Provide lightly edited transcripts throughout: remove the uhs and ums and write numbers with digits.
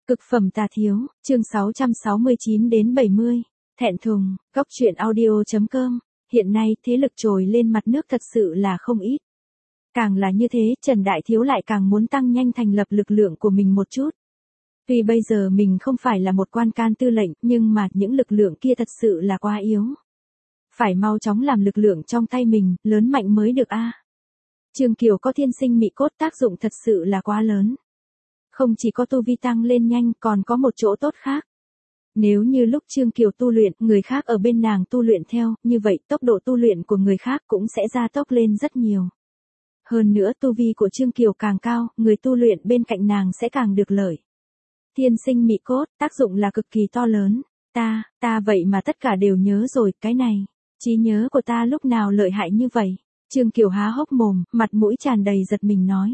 Cực phẩm tà thiếu, chương 669 đến 70. Thẹn thùng, góc truyện audio.com. Hiện nay thế lực trồi lên mặt nước thật sự là không ít. Càng là như thế, Trần Đại Thiếu lại càng muốn tăng nhanh thành lập lực lượng của mình một chút. Tuy bây giờ mình không phải là một quan can tư lệnh, nhưng mà những lực lượng kia thật sự là quá yếu. Phải mau chóng làm lực lượng trong tay mình, lớn mạnh mới được a. Trương Kiều có thiên sinh mị cốt, tác dụng thật sự là quá lớn. Không chỉ có tu vi tăng lên nhanh, còn có một chỗ tốt khác. Nếu như lúc Trương Kiều tu luyện, người khác ở bên nàng tu luyện theo, như vậy tốc độ tu luyện của người khác cũng sẽ gia tốc lên rất nhiều. Hơn nữa tu vi của Trương Kiều càng cao, người tu luyện bên cạnh nàng sẽ càng được lợi. Thiên sinh mị cốt, tác dụng là cực kỳ to lớn. Ta vậy mà tất cả đều nhớ rồi, cái này, trí nhớ của ta lúc nào lợi hại như vậy? Trương Kiều há hốc mồm, mặt mũi tràn đầy giật mình nói.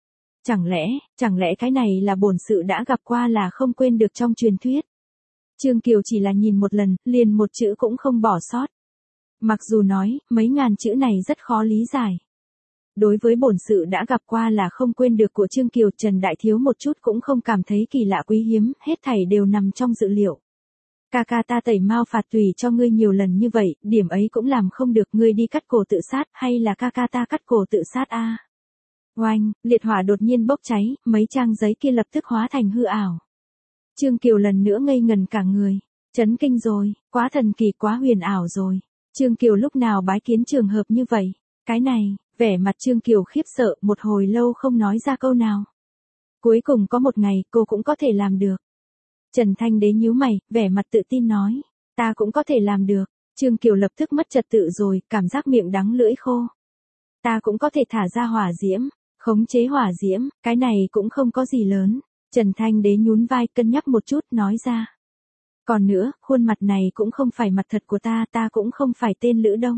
Chẳng lẽ cái này là bổn sự đã gặp qua là không quên được trong truyền thuyết. Trương Kiều chỉ là nhìn một lần, liền một chữ cũng không bỏ sót. Mặc dù nói, mấy ngàn chữ này rất khó lý giải. Đối với bổn sự đã gặp qua là không quên được của Trương Kiều, Trần Đại Thiếu một chút cũng không cảm thấy kỳ lạ quý hiếm, hết thảy đều nằm trong dự liệu. Ca ta tẩy mao phạt tùy cho ngươi nhiều lần như vậy, điểm ấy cũng làm không được, ngươi đi cắt cổ tự sát hay là ca ta cắt cổ tự sát a? Oanh, liệt hỏa đột nhiên bốc cháy, mấy trang giấy kia lập tức hóa thành hư ảo. Trương Kiều lần nữa ngây ngần cả người, chấn kinh rồi, quá thần kỳ quá huyền ảo rồi. Trương Kiều lúc nào bái kiến trường hợp như vậy? Cái này, vẻ mặt Trương Kiều khiếp sợ, một hồi lâu không nói ra câu nào. Cuối cùng có một ngày, cô cũng có thể làm được. Trần Thanh Đế nhíu mày, vẻ mặt tự tin nói, ta cũng có thể làm được. Trương Kiều lập tức mất trật tự rồi, cảm giác miệng đắng lưỡi khô. Ta cũng có thể thả ra hỏa diễm, khống chế hỏa diễm, cái này cũng không có gì lớn. Trần Thanh Đế nhún vai cân nhắc một chút nói ra. Còn nữa, khuôn mặt này cũng không phải mặt thật của ta cũng không phải tên Lữ Đông.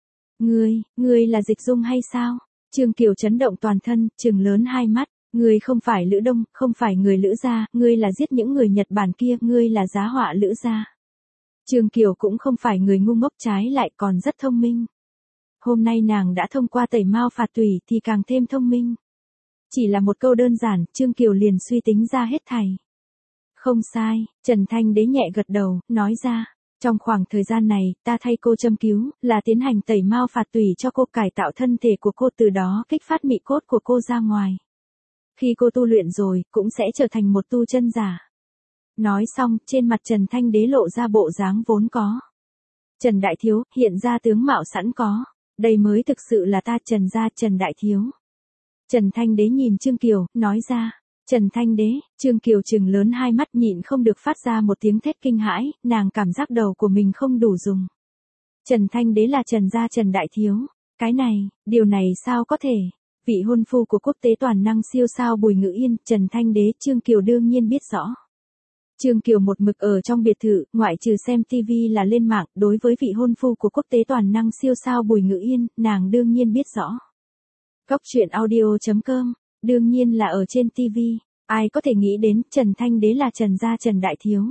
Ngươi là Dịch Dung hay sao? Trương Kiều chấn động toàn thân, trừng lớn hai mắt. Ngươi không phải Lữ Đông, không phải người Lữ gia, ngươi là giết những người Nhật Bản kia, ngươi là giá họa Lữ gia. Trương Kiều cũng không phải người ngu ngốc, trái lại còn rất thông minh. Hôm nay nàng đã thông qua tẩy mao phạt tùy thì càng thêm thông minh. Chỉ là một câu đơn giản, Trương Kiều liền suy tính ra hết thảy. Không sai, Trần Thanh Đế nhẹ gật đầu, nói ra. Trong khoảng thời gian này, ta thay cô châm cứu, là tiến hành tẩy mao phạt tùy cho cô, cải tạo thân thể của cô, từ đó kích phát mị cốt của cô ra ngoài. Khi cô tu luyện rồi, cũng sẽ trở thành một tu chân giả. Nói xong, trên mặt Trần Thanh Đế lộ ra bộ dáng vốn có. Trần Đại Thiếu, hiện ra tướng mạo sẵn có. Đây mới thực sự là ta Trần gia Trần Đại Thiếu. Trần Thanh Đế nhìn Trương Kiều, nói ra. Trần Thanh Đế, Trương Kiều trừng lớn hai mắt nhịn không được phát ra một tiếng thét kinh hãi, nàng cảm giác đầu của mình không đủ dùng. Trần Thanh Đế là Trần gia Trần Đại Thiếu. Cái này, điều này sao có thể? Vị hôn phu của quốc tế toàn năng siêu sao Bùi Ngữ Yên, Trần Thanh Đế, Trương Kiều đương nhiên biết rõ. Trương Kiều một mực ở trong biệt thự, ngoại trừ xem TV là lên mạng, đối với vị hôn phu của quốc tế toàn năng siêu sao Bùi Ngữ Yên, nàng đương nhiên biết rõ. Góc truyện audio.com, đương nhiên là ở trên TV, ai có thể nghĩ đến Trần Thanh Đế là Trần gia Trần Đại Thiếu.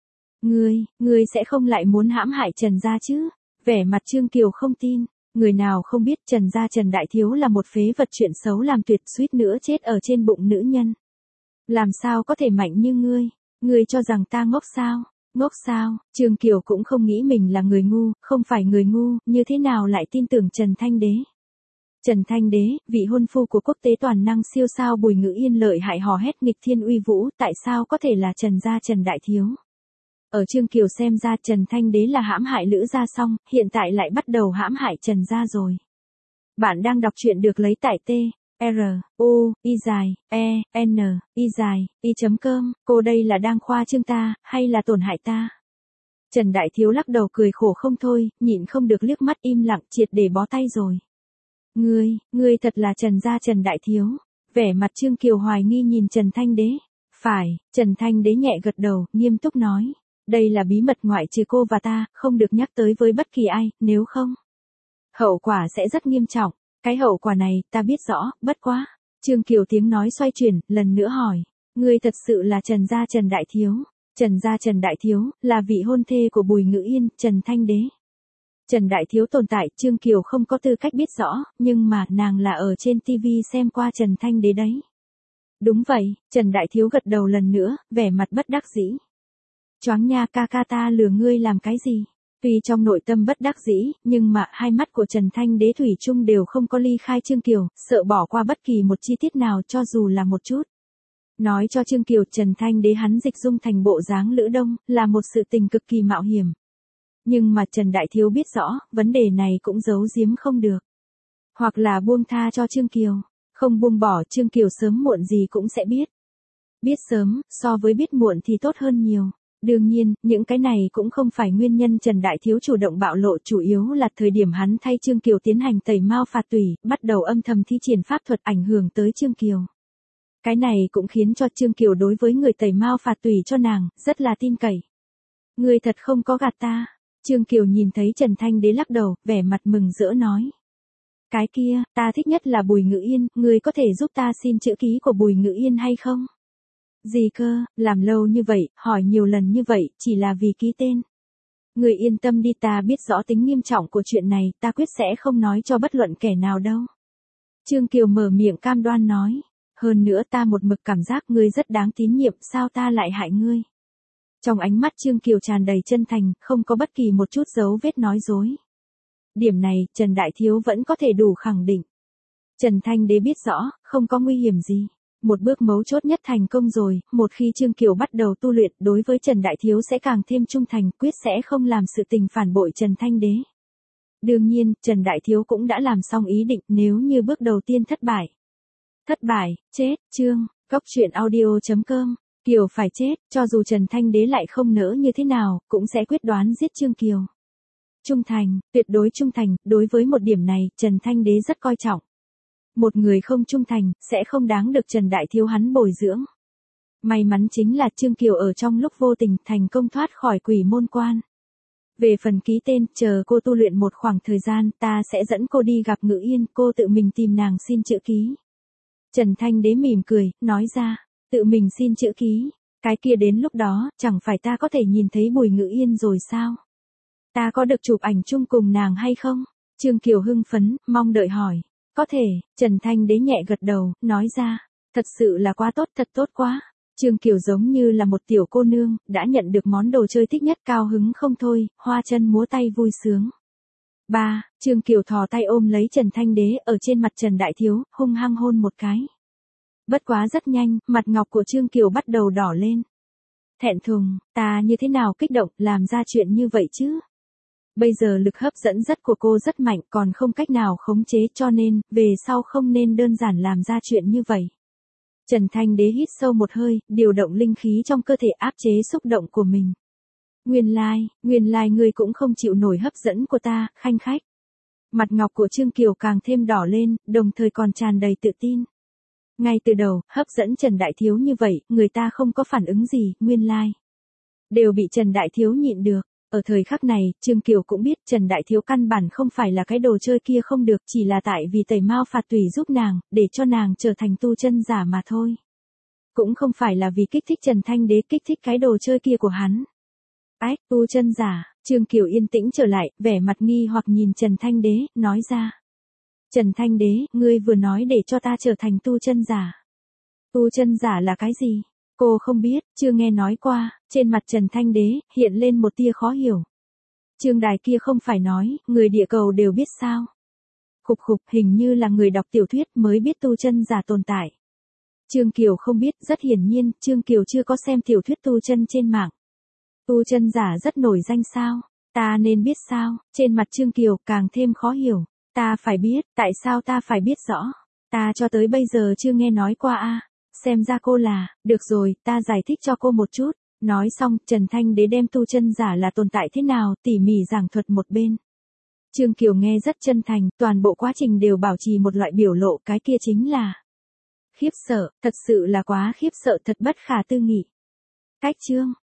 Ngươi sẽ không lại muốn hãm hại Trần gia chứ? Vẻ mặt Trương Kiều không tin. Người nào không biết Trần gia Trần Đại Thiếu là một phế vật, chuyện xấu làm tuyệt, suýt nữa chết ở trên bụng nữ nhân. Làm sao có thể mạnh như ngươi? Ngươi cho rằng ta ngốc sao? Ngốc sao? Trương Kiều cũng không nghĩ mình là người ngu, không phải người ngu, như thế nào lại tin tưởng Trần Thanh Đế? Trần Thanh Đế, vị hôn phu của quốc tế toàn năng siêu sao Bùi Ngữ Yên lợi hại hò hét nghịch thiên uy vũ, tại sao có thể là Trần gia Trần Đại Thiếu? Ở Trương Kiều xem ra Trần Thanh Đế là hãm hại Lữ gia xong, hiện tại lại bắt đầu hãm hại Trần gia rồi. Bạn đang đọc truyện được lấy tại t-r-u-i-e-n-i-i.com, cô đây là đang khoa trương ta, hay là tổn hại ta? Trần Đại Thiếu lắc đầu cười khổ không thôi, nhịn không được liếc mắt im lặng, triệt để bó tay rồi. Ngươi thật là Trần gia Trần Đại Thiếu. Vẻ mặt Trương Kiều hoài nghi nhìn Trần Thanh Đế. Phải, Trần Thanh Đế nhẹ gật đầu, nghiêm túc nói. Đây là bí mật ngoại trừ cô và ta, không được nhắc tới với bất kỳ ai, nếu không. Hậu quả sẽ rất nghiêm trọng. Cái hậu quả này, ta biết rõ, bất quá. Trương Kiều tiếng nói xoay chuyển, lần nữa hỏi. Ngươi thật sự là Trần gia Trần Đại Thiếu. Trần gia Trần Đại Thiếu, là vị hôn thê của Bùi Ngữ Yên, Trần Thanh Đế. Trần Đại Thiếu tồn tại, Trương Kiều không có tư cách biết rõ, nhưng mà nàng là ở trên TV xem qua Trần Thanh Đế đấy. Đúng vậy, Trần Đại Thiếu gật đầu lần nữa, vẻ mặt bất đắc dĩ. Choáng nha, ca ca ta lừa ngươi làm cái gì? Tuy trong nội tâm bất đắc dĩ, nhưng mà hai mắt của Trần Thanh Đế thủy chung đều không có ly khai Trương Kiều, sợ bỏ qua bất kỳ một chi tiết nào cho dù là một chút. Nói cho Trương Kiều, Trần Thanh Đế hắn dịch dung thành bộ dáng Lữ Đông, là một sự tình cực kỳ mạo hiểm. Nhưng mà Trần Đại Thiếu biết rõ, vấn đề này cũng giấu giếm không được. Hoặc là buông tha cho Trương Kiều, không buông bỏ Trương Kiều sớm muộn gì cũng sẽ biết. Biết sớm, so với biết muộn thì tốt hơn nhiều. Đương nhiên, những cái này cũng không phải nguyên nhân Trần Đại Thiếu chủ động bạo lộ, chủ yếu là thời điểm hắn thay Trương Kiều tiến hành tẩy mao phạt tủy, bắt đầu âm thầm thi triển pháp thuật ảnh hưởng tới Trương Kiều. Cái này cũng khiến cho Trương Kiều đối với người tẩy mao phạt tủy cho nàng, rất là tin cậy. Ngươi thật không có gạt ta. Trương Kiều nhìn thấy Trần Thanh Đế lắc đầu, vẻ mặt mừng rỡ nói. Cái kia, ta thích nhất là Bùi Ngữ Yên, ngươi có thể giúp ta xin chữ ký của Bùi Ngữ Yên hay không? Gì cơ, làm lâu như vậy, hỏi nhiều lần như vậy, chỉ là vì ký tên. Ngươi yên tâm đi, ta biết rõ tính nghiêm trọng của chuyện này, ta quyết sẽ không nói cho bất luận kẻ nào đâu. Trương Kiều mở miệng cam đoan nói. Hơn nữa ta một mực cảm giác ngươi rất đáng tín nhiệm, sao ta lại hại ngươi? Trong ánh mắt Trương Kiều tràn đầy chân thành, không có bất kỳ một chút dấu vết nói dối. Điểm này, Trần Đại Thiếu vẫn có thể đủ khẳng định. Trần Thanh Đế biết rõ, không có nguy hiểm gì. Một bước mấu chốt nhất thành công rồi, một khi Trương Kiều bắt đầu tu luyện, đối với Trần Đại Thiếu sẽ càng thêm trung thành, quyết sẽ không làm sự tình phản bội Trần Thanh Đế. Đương nhiên, Trần Đại Thiếu cũng đã làm xong ý định, nếu như bước đầu tiên thất bại. Thất bại, chết, chương, góc truyện audio.com, Kiều phải chết, cho dù Trần Thanh Đế lại không nỡ như thế nào, cũng sẽ quyết đoán giết Trương Kiều. Trung thành, tuyệt đối trung thành, đối với một điểm này, Trần Thanh Đế rất coi trọng. Một người không trung thành, sẽ không đáng được Trần Đại Thiếu hắn bồi dưỡng. May mắn chính là Trương Kiều ở trong lúc vô tình thành công thoát khỏi quỷ môn quan. Về phần ký tên, chờ cô tu luyện một khoảng thời gian, ta sẽ dẫn cô đi gặp Ngữ Yên, cô tự mình tìm nàng xin chữ ký. Trần Thanh Đế mỉm cười, nói ra, tự mình xin chữ ký, cái kia đến lúc đó, chẳng phải ta có thể nhìn thấy Bùi Ngữ Yên rồi sao? Ta có được chụp ảnh chung cùng nàng hay không? Trương Kiều hưng phấn, mong đợi hỏi. Có thể, Trần Thanh Đế nhẹ gật đầu, nói ra, thật sự là quá tốt, thật tốt quá. Trương Kiều giống như là một tiểu cô nương, đã nhận được món đồ chơi thích nhất, cao hứng không thôi, hoa chân múa tay vui sướng. 3. Trương Kiều thò tay ôm lấy Trần Thanh Đế ở trên mặt Trần Đại Thiếu, hung hăng hôn một cái. Bất quá rất nhanh, mặt ngọc của Trương Kiều bắt đầu đỏ lên. Thẹn thùng, ta như thế nào kích động, làm ra chuyện như vậy chứ? Bây giờ lực hấp dẫn rất của cô rất mạnh, còn không cách nào khống chế, cho nên, về sau không nên đơn giản làm ra chuyện như vậy. Trần Thanh Đế hít sâu một hơi, điều động linh khí trong cơ thể áp chế xúc động của mình. Nguyên lai ngươi cũng không chịu nổi hấp dẫn của ta, khanh khách. Mặt ngọc của Trương Kiều càng thêm đỏ lên, đồng thời còn tràn đầy tự tin. Ngay từ đầu, hấp dẫn Trần Đại Thiếu như vậy, người ta không có phản ứng gì, nguyên lai. Đều bị Trần Đại Thiếu nhịn được. Ở thời khắc này, Trương Kiều cũng biết Trần Đại Thiếu căn bản không phải là cái đồ chơi kia không được, chỉ là tại vì tẩy mao phạt tùy giúp nàng, để cho nàng trở thành tu chân giả mà thôi. Cũng không phải là vì kích thích Trần Thanh Đế, kích thích cái đồ chơi kia của hắn. Ách, tu chân giả, Trương Kiều yên tĩnh trở lại, vẻ mặt nghi hoặc nhìn Trần Thanh Đế, nói ra. Trần Thanh Đế, ngươi vừa nói để cho ta trở thành tu chân giả. Tu chân giả là cái gì? Cô không biết, chưa nghe nói qua, trên mặt Trần Thanh Đế, hiện lên một tia khó hiểu. Trương đài kia không phải nói, người địa cầu đều biết sao? Khục khục, hình như là người đọc tiểu thuyết mới biết tu chân giả tồn tại. Trương Kiều không biết, rất hiển nhiên, Trương Kiều chưa có xem tiểu thuyết tu chân trên mạng. Tu chân giả rất nổi danh sao? Ta nên biết sao? Trên mặt Trương Kiều càng thêm khó hiểu. Ta phải biết, tại sao ta phải biết rõ? Ta cho tới bây giờ chưa nghe nói qua a. Xem ra cô là, được rồi, ta giải thích cho cô một chút. Nói xong, Trần Thanh Đế đem tu chân giả là tồn tại thế nào, tỉ mỉ giảng thuật một bên. Trương Kiều nghe rất chân thành, toàn bộ quá trình đều bảo trì một loại biểu lộ, cái kia chính là khiếp sợ, thật sự là quá khiếp sợ, thật bất khả tư nghị. Cách chương